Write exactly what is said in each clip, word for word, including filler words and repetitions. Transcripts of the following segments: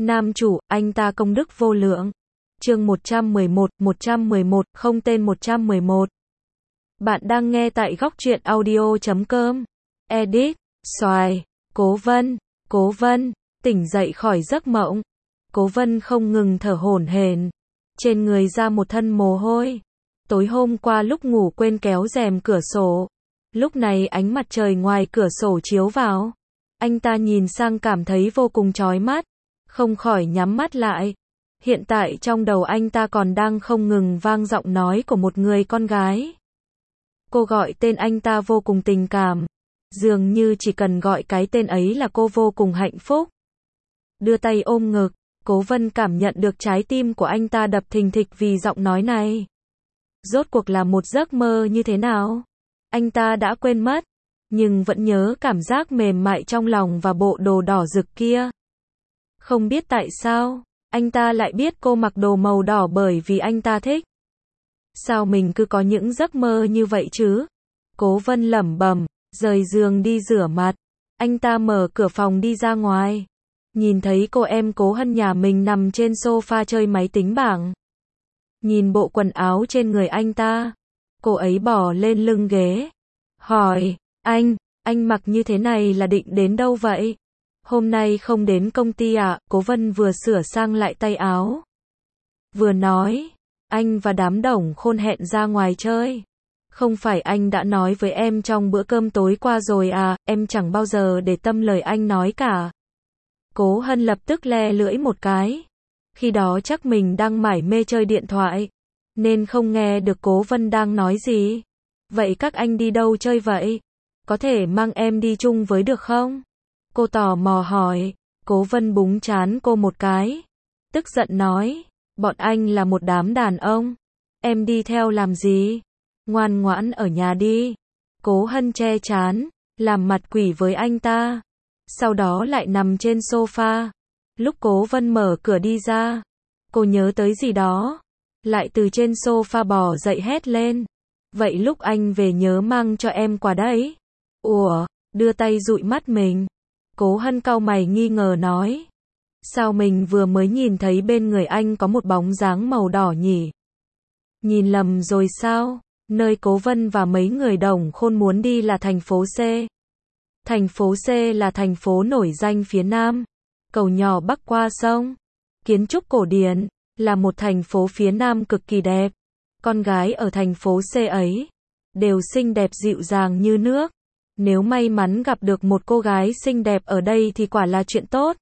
Nam chủ, anh ta công đức vô lượng. Chương một trăm mười một, một trăm mười một, không tên một trăm mười một. Bạn đang nghe tại góc truyện audio chấm com. Edit, xoài, Cố Vân, Cố Vân, tỉnh dậy khỏi giấc mộng. Cố Vân không ngừng thở hổn hển, trên người ra một thân mồ hôi. Tối hôm qua lúc ngủ quên kéo rèm cửa sổ. Lúc này ánh mặt trời ngoài cửa sổ chiếu vào. Anh ta nhìn sang cảm thấy vô cùng chói mắt, không khỏi nhắm mắt lại. Hiện tại trong đầu anh ta còn đang không ngừng vang giọng nói của một người con gái. Cô gọi tên anh ta vô cùng tình cảm, dường như chỉ cần gọi cái tên ấy là cô vô cùng hạnh phúc. Đưa tay ôm ngực, Cố Vân cảm nhận được trái tim của anh ta đập thình thịch vì giọng nói này. Rốt cuộc là một giấc mơ như thế nào? Anh ta đã quên mất, nhưng vẫn nhớ cảm giác mềm mại trong lòng và bộ đồ đỏ rực kia. Không biết tại sao, anh ta lại biết cô mặc đồ màu đỏ bởi vì anh ta thích. Sao mình cứ có những giấc mơ như vậy chứ? Cố Vân lẩm bẩm, rời giường đi rửa mặt. Anh ta mở cửa phòng đi ra ngoài. Nhìn thấy cô em Cố Hân nhà mình nằm trên sofa chơi máy tính bảng. Nhìn bộ quần áo trên người anh ta. Cô ấy bỏ lên lưng ghế. Hỏi, anh, anh mặc như thế này là định đến đâu vậy? Hôm nay không đến công ty à? Cố Vân vừa sửa sang lại tay áo, vừa nói, anh và đám Đồng Khôn hẹn ra ngoài chơi. Không phải anh đã nói với em trong bữa cơm tối qua rồi à, em chẳng bao giờ để tâm lời anh nói cả. Cố Hân lập tức le lưỡi một cái. Khi đó chắc mình đang mải mê chơi điện thoại, nên không nghe được Cố Vân đang nói gì. Vậy các anh đi đâu chơi vậy? Có thể mang em đi chung với được không? Cô tò mò hỏi. Cố Vân búng trán cô một cái, tức giận nói, bọn anh là một đám đàn ông, em đi theo làm gì? Ngoan ngoãn ở nhà đi. Cố Hân che trán, làm mặt quỷ với anh ta, sau đó lại nằm trên sofa. Lúc Cố Vân mở cửa đi ra, cô nhớ tới gì đó, lại từ trên sofa bò dậy hét lên, vậy lúc anh về nhớ mang cho em quà đấy. Ủa, đưa tay dụi mắt mình. Cố Hân cau mày nghi ngờ nói, sao mình vừa mới nhìn thấy bên người anh có một bóng dáng màu đỏ nhỉ? Nhìn lầm rồi sao? Nơi Cố Vân và mấy người Đồng Khôn muốn đi là thành phố C. Thành phố C là thành phố nổi danh phía Nam, cầu nhỏ bắc qua sông, kiến trúc cổ điển, là một thành phố phía Nam cực kỳ đẹp. Con gái ở thành phố C ấy đều xinh đẹp dịu dàng như nước. Nếu may mắn gặp được một cô gái xinh đẹp ở đây thì quả là chuyện tốt.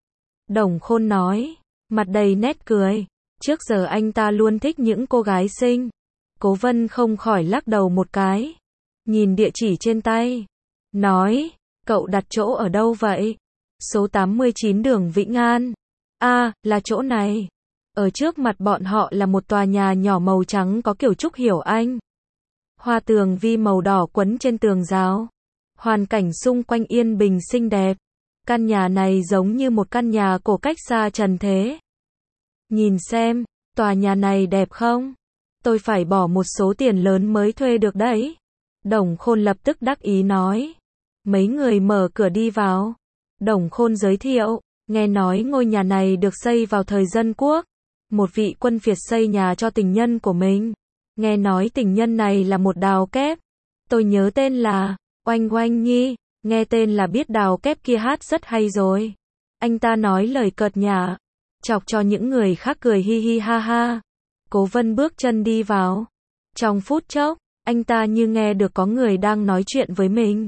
Đồng Khôn nói, mặt đầy nét cười. Trước giờ anh ta luôn thích những cô gái xinh. Cố Vân không khỏi lắc đầu một cái, nhìn địa chỉ trên tay, nói, cậu đặt chỗ ở đâu vậy? Số tám mươi chín đường Vĩnh An. À, là chỗ này. Ở trước mặt bọn họ là một tòa nhà nhỏ màu trắng có kiểu trúc hiểu Anh. Hoa tường vi màu đỏ quấn trên tường rào. Hoàn cảnh xung quanh yên bình xinh đẹp. Căn nhà này giống như một căn nhà cổ cách xa trần thế. Nhìn xem, tòa nhà này đẹp không? Tôi phải bỏ một số tiền lớn mới thuê được đấy. Đồng Khôn lập tức đắc ý nói. Mấy người mở cửa đi vào. Đồng Khôn giới thiệu, nghe nói ngôi nhà này được xây vào thời Dân Quốc. Một vị quân Việt xây nhà cho tình nhân của mình. Nghe nói tình nhân này là một đào kép. Tôi nhớ tên là Oanh Oanh Nhi, nghe tên là biết đào kép kia hát rất hay rồi. Anh ta nói lời cợt nhả, chọc cho những người khác cười hi hi ha ha. Cố Vân bước chân đi vào. Trong phút chốc, anh ta như nghe được có người đang nói chuyện với mình.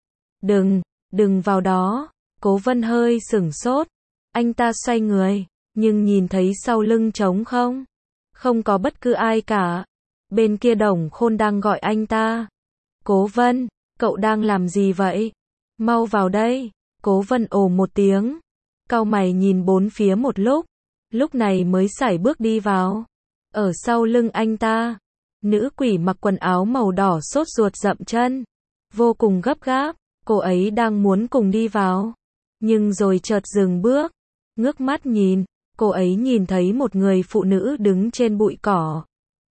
Đừng, đừng vào đó. Cố Vân hơi sửng sốt. Anh ta xoay người, nhưng nhìn thấy sau lưng trống không. Không có bất cứ ai cả. Bên kia Đồng Khôn đang gọi anh ta. Cố Vân, cậu đang làm gì vậy? Mau vào đây. Cố Vân ồ một tiếng, cau mày nhìn bốn phía một lúc, lúc này mới sải bước đi vào. Ở sau lưng anh ta, nữ quỷ mặc quần áo màu đỏ sốt ruột dậm chân, vô cùng gấp gáp. Cô ấy đang muốn cùng đi vào, nhưng rồi chợt dừng bước, ngước mắt nhìn. Cô ấy nhìn thấy một người phụ nữ đứng trên bụi cỏ.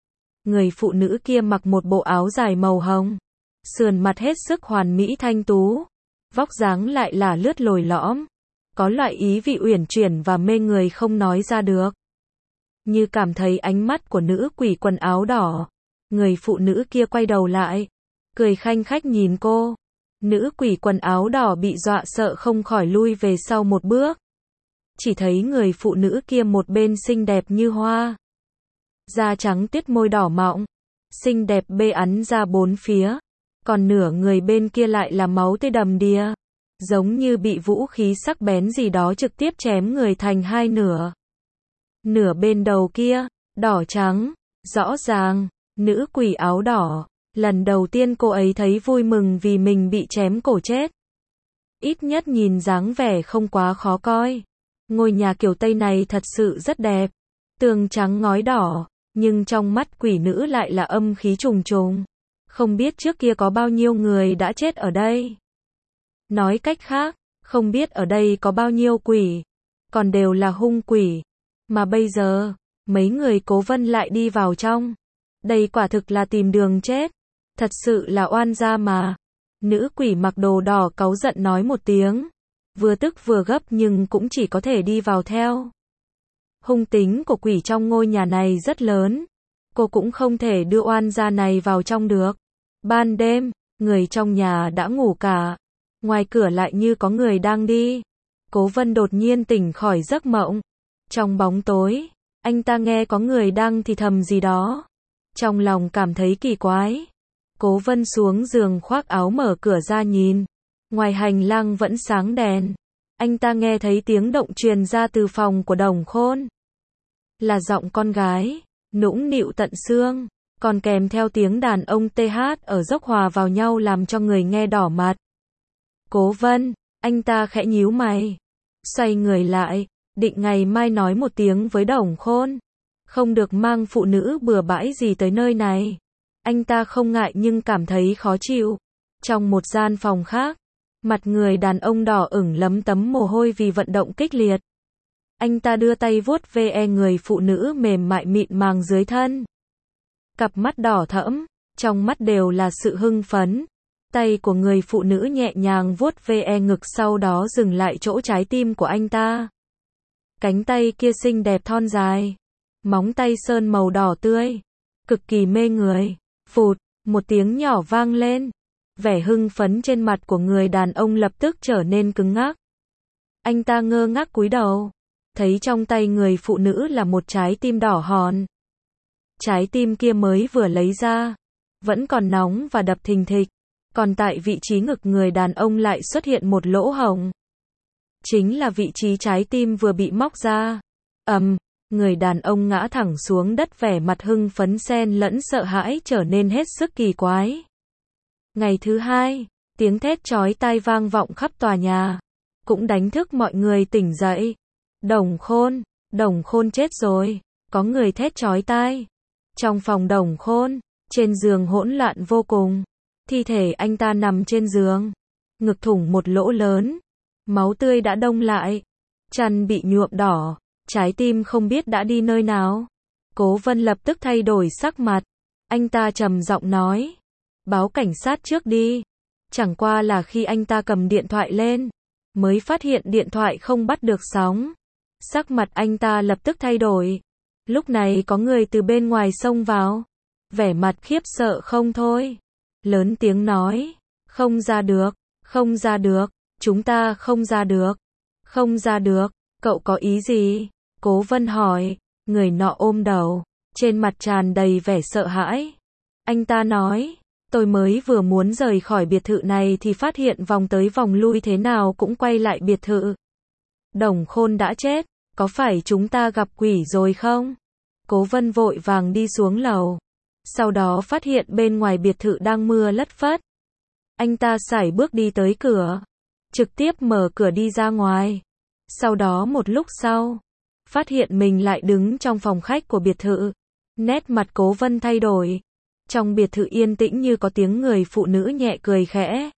Người phụ nữ kia mặc một bộ áo dài màu hồng, sườn mặt hết sức hoàn mỹ thanh tú, vóc dáng lại là lướt lồi lõm. có loại ý vị uyển chuyển và mê người không nói ra được. Như cảm thấy ánh mắt của nữ quỷ quần áo đỏ, người phụ nữ kia quay đầu lại, cười khanh khách nhìn cô. Nữ quỷ quần áo đỏ bị dọa sợ không khỏi lui về sau một bước. Chỉ thấy người phụ nữ kia một bên xinh đẹp như hoa, da trắng tiết môi đỏ mọng, xinh đẹp bê ắn ra bốn phía, còn nửa người bên kia lại là máu tươi đầm đìa, giống như bị vũ khí sắc bén gì đó trực tiếp chém người thành hai nửa. Nửa bên đầu kia, đỏ trắng, rõ ràng, nữ quỷ áo đỏ, lần đầu tiên cô ấy thấy vui mừng vì mình bị chém cổ chết. Ít nhất nhìn dáng vẻ không quá khó coi. Ngôi nhà kiểu Tây này thật sự rất đẹp, tường trắng ngói đỏ, nhưng trong mắt quỷ nữ lại là âm khí trùng trùng. Không biết trước kia có bao nhiêu người đã chết ở đây. Nói cách khác, không biết ở đây có bao nhiêu quỷ, còn đều là hung quỷ. Mà bây giờ, mấy người Cố Vân lại đi vào trong. Đây quả thực là tìm đường chết. Thật sự là oan gia mà. Nữ quỷ mặc đồ đỏ cáu giận nói một tiếng. Vừa tức vừa gấp nhưng cũng chỉ có thể đi vào theo. Hung tính của quỷ trong ngôi nhà này rất lớn. Cô cũng không thể đưa oan gia này vào trong được. Ban đêm, người trong nhà đã ngủ cả. Ngoài cửa lại như có người đang đi. Cố Vân đột nhiên tỉnh khỏi giấc mộng. Trong bóng tối, anh ta nghe có người đang thì thầm gì đó. Trong lòng cảm thấy kỳ quái. Cố Vân xuống giường khoác áo mở cửa ra nhìn. Ngoài hành lang vẫn sáng đèn. Anh ta nghe thấy tiếng động truyền ra từ phòng của Đồng Khôn. Là giọng con gái, nũng nịu tận xương, còn kèm theo tiếng đàn ông tê hát ở dốc hòa vào nhau làm cho người nghe đỏ mặt. Cố Vân, anh ta khẽ nhíu mày, xoay người lại, định ngày mai nói một tiếng với Đồng Khôn. Không được mang phụ nữ bừa bãi gì tới nơi này. Anh ta không ngại nhưng cảm thấy khó chịu. Trong một gian phòng khác, mặt người đàn ông đỏ ửng lấm tấm mồ hôi vì vận động kịch liệt. Anh ta đưa tay vuốt ve người phụ nữ mềm mại mịn màng dưới thân. Cặp mắt đỏ thẫm, trong mắt đều là sự hưng phấn. Tay của người phụ nữ nhẹ nhàng vuốt ve ngực sau đó dừng lại chỗ trái tim của anh ta. Cánh tay kia xinh đẹp thon dài, móng tay sơn màu đỏ tươi, cực kỳ mê người. Phụt, một tiếng nhỏ vang lên. Vẻ hưng phấn trên mặt của người đàn ông lập tức trở nên cứng ngắc. Anh ta ngơ ngác cúi đầu, thấy trong tay người phụ nữ là một trái tim đỏ hòn. Trái tim kia mới vừa lấy ra, vẫn còn nóng và đập thình thịch, còn tại vị trí ngực người đàn ông lại xuất hiện một lỗ hổng. Chính là vị trí trái tim vừa bị móc ra. Ầm, um, người đàn ông ngã thẳng xuống đất, vẻ mặt hưng phấn xen lẫn sợ hãi trở nên hết sức kỳ quái. Ngày thứ hai, tiếng thét chói tai vang vọng khắp tòa nhà, cũng đánh thức mọi người tỉnh dậy. Đồng Khôn, Đồng Khôn chết rồi, có người thét chói tai. Trong phòng Đồng Khôn, trên giường hỗn loạn vô cùng, thi thể anh ta nằm trên giường, ngực thủng một lỗ lớn, máu tươi đã đông lại, chăn bị nhuộm đỏ, trái tim không biết đã đi nơi nào. Cố Vân lập tức thay đổi sắc mặt, anh ta trầm giọng nói, báo cảnh sát trước đi. Chẳng qua là khi anh ta cầm điện thoại lên, mới phát hiện điện thoại không bắt được sóng. Sắc mặt anh ta lập tức thay đổi. Lúc này có người từ bên ngoài xông vào, vẻ mặt khiếp sợ không thôi, lớn tiếng nói, không ra được, không ra được, chúng ta không ra được, không ra được, cậu có ý gì? Cố Vân hỏi, người nọ ôm đầu, trên mặt tràn đầy vẻ sợ hãi. Anh ta nói, tôi mới vừa muốn rời khỏi biệt thự này thì phát hiện vòng tới vòng lui thế nào cũng quay lại biệt thự. Đồng Khôn đã chết, có phải chúng ta gặp quỷ rồi không? Cố Vân vội vàng đi xuống lầu, sau đó phát hiện bên ngoài biệt thự đang mưa lất phất. Anh ta sải bước đi tới cửa, trực tiếp mở cửa đi ra ngoài. Sau đó một lúc sau, phát hiện mình lại đứng trong phòng khách của biệt thự. Nét mặt Cố Vân thay đổi. Trong biệt thự yên tĩnh như có tiếng người phụ nữ nhẹ cười khẽ.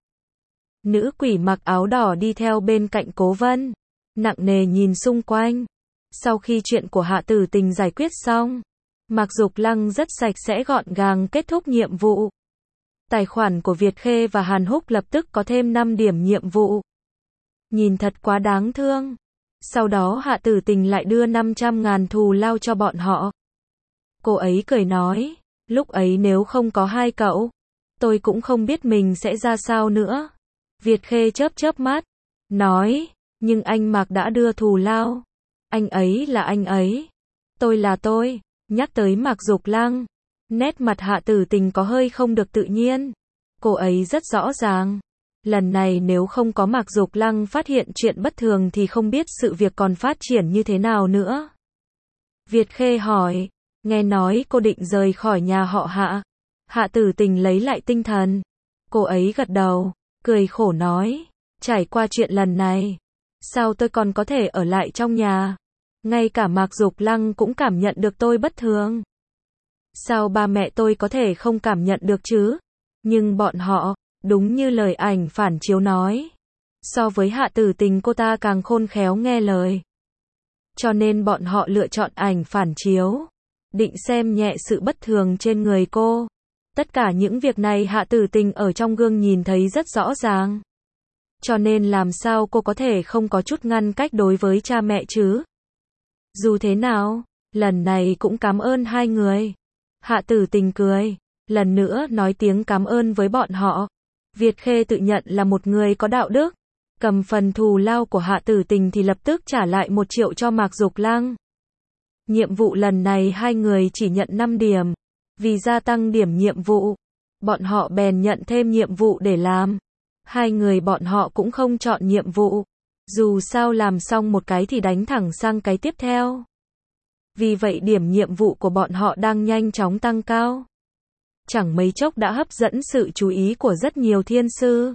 Nữ quỷ mặc áo đỏ đi theo bên cạnh Cố Vân, nặng nề nhìn xung quanh. Sau khi chuyện của Hạ Tử Tình giải quyết xong, Mạc Dục Lăng rất sạch sẽ gọn gàng kết thúc nhiệm vụ. Tài khoản của Việt Khê và Hàn Húc lập tức có thêm năm điểm nhiệm vụ. nhìn thật quá đáng thương. Sau đó Hạ Tử Tình lại đưa năm trăm ngàn thù lao cho bọn họ. Cô ấy cười nói, lúc ấy nếu không có hai cậu, tôi cũng không biết mình sẽ ra sao nữa. Việt Khê chớp chớp mắt, nói, nhưng anh Mạc đã đưa thù lao. Anh ấy là anh ấy, tôi là tôi. Nhắc tới Mạc Dục Lăng, nét mặt Hạ Tử Tình có hơi không được tự nhiên. Cô ấy rất rõ ràng, lần này nếu không có Mạc Dục Lăng phát hiện chuyện bất thường thì không biết sự việc còn phát triển như thế nào nữa. Việt Khê hỏi, nghe nói cô định rời khỏi nhà họ Hạ. Hạ Tử Tình lấy lại tinh thần. Cô ấy gật đầu, cười khổ nói, trải qua chuyện lần này, sao tôi còn có thể ở lại trong nhà? Ngay cả Mạc Dục Lăng cũng cảm nhận được tôi bất thường. Sao ba mẹ tôi có thể không cảm nhận được chứ? Nhưng bọn họ, đúng như lời ảnh phản chiếu nói, so với Hạ Tử Tình cô ta càng khôn khéo nghe lời. Cho nên bọn họ lựa chọn ảnh phản chiếu, định xem nhẹ sự bất thường trên người cô. Tất cả những việc này Hạ Tử Tình ở trong gương nhìn thấy rất rõ ràng. Cho nên làm sao cô có thể không có chút ngăn cách đối với cha mẹ chứ? Dù thế nào, lần này cũng cảm ơn hai người. Hạ Tử Tình cười, lần nữa nói tiếng cảm ơn với bọn họ. Việt Khê tự nhận là một người có đạo đức, cầm phần thù lao của Hạ Tử Tình thì lập tức trả lại một triệu cho Mạc Dục Lăng. Nhiệm vụ lần này hai người chỉ nhận năm điểm, vì gia tăng điểm nhiệm vụ, bọn họ bèn nhận thêm nhiệm vụ để làm. Hai người bọn họ cũng không chọn nhiệm vụ, dù sao làm xong một cái thì đánh thẳng sang cái tiếp theo. Vì vậy điểm nhiệm vụ của bọn họ đang nhanh chóng tăng cao. Chẳng mấy chốc đã hấp dẫn sự chú ý của rất nhiều thiên sư.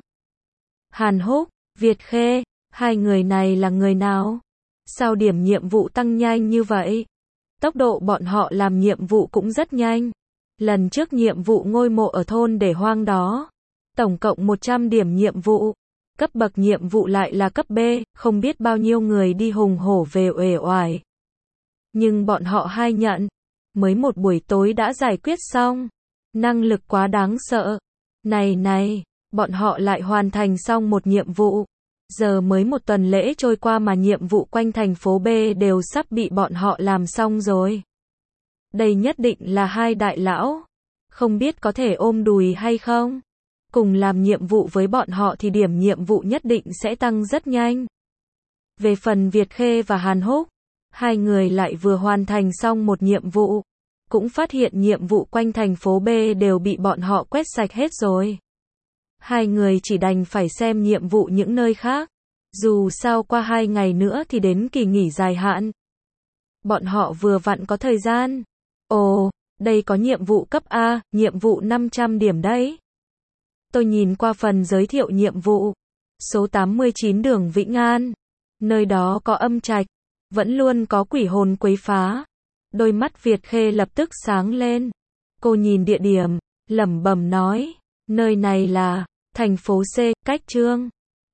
Hàn Húc, Việt Khê, hai người này là người nào? Sao điểm nhiệm vụ tăng nhanh như vậy? Tốc độ bọn họ làm nhiệm vụ cũng rất nhanh. Lần trước nhiệm vụ ngôi mộ ở thôn để hoang đó, tổng cộng một trăm điểm nhiệm vụ. Cấp bậc nhiệm vụ lại là cấp B, không biết bao nhiêu người đi hùng hổ về uể oải. Nhưng bọn họ hai nhận, mới một buổi tối đã giải quyết xong. Năng lực quá đáng sợ. Này này, bọn họ lại hoàn thành xong một nhiệm vụ. Giờ mới một tuần lễ trôi qua mà nhiệm vụ quanh thành phố B đều sắp bị bọn họ làm xong rồi. Đây nhất định là hai đại lão. Không biết có thể ôm đùi hay không? Cùng làm nhiệm vụ với bọn họ thì điểm nhiệm vụ nhất định sẽ tăng rất nhanh. Về phần Việt Khê và Hàn Húc, hai người lại vừa hoàn thành xong một nhiệm vụ, cũng phát hiện nhiệm vụ quanh thành phố B đều bị bọn họ quét sạch hết rồi. Hai người chỉ đành phải xem nhiệm vụ những nơi khác. Dù sao qua hai ngày nữa thì đến kỳ nghỉ dài hạn. Bọn họ vừa vặn có thời gian. Ồ, đây có nhiệm vụ cấp A, nhiệm vụ năm trăm điểm đấy. Tôi nhìn qua phần giới thiệu nhiệm vụ. Số tám mươi chín đường Vĩnh An. Nơi đó có âm trạch, vẫn luôn có quỷ hồn quấy phá. Đôi mắt Việt Khê lập tức sáng lên. Cô nhìn địa điểm, lẩm bẩm nói, nơi này là thành phố C, cách Trương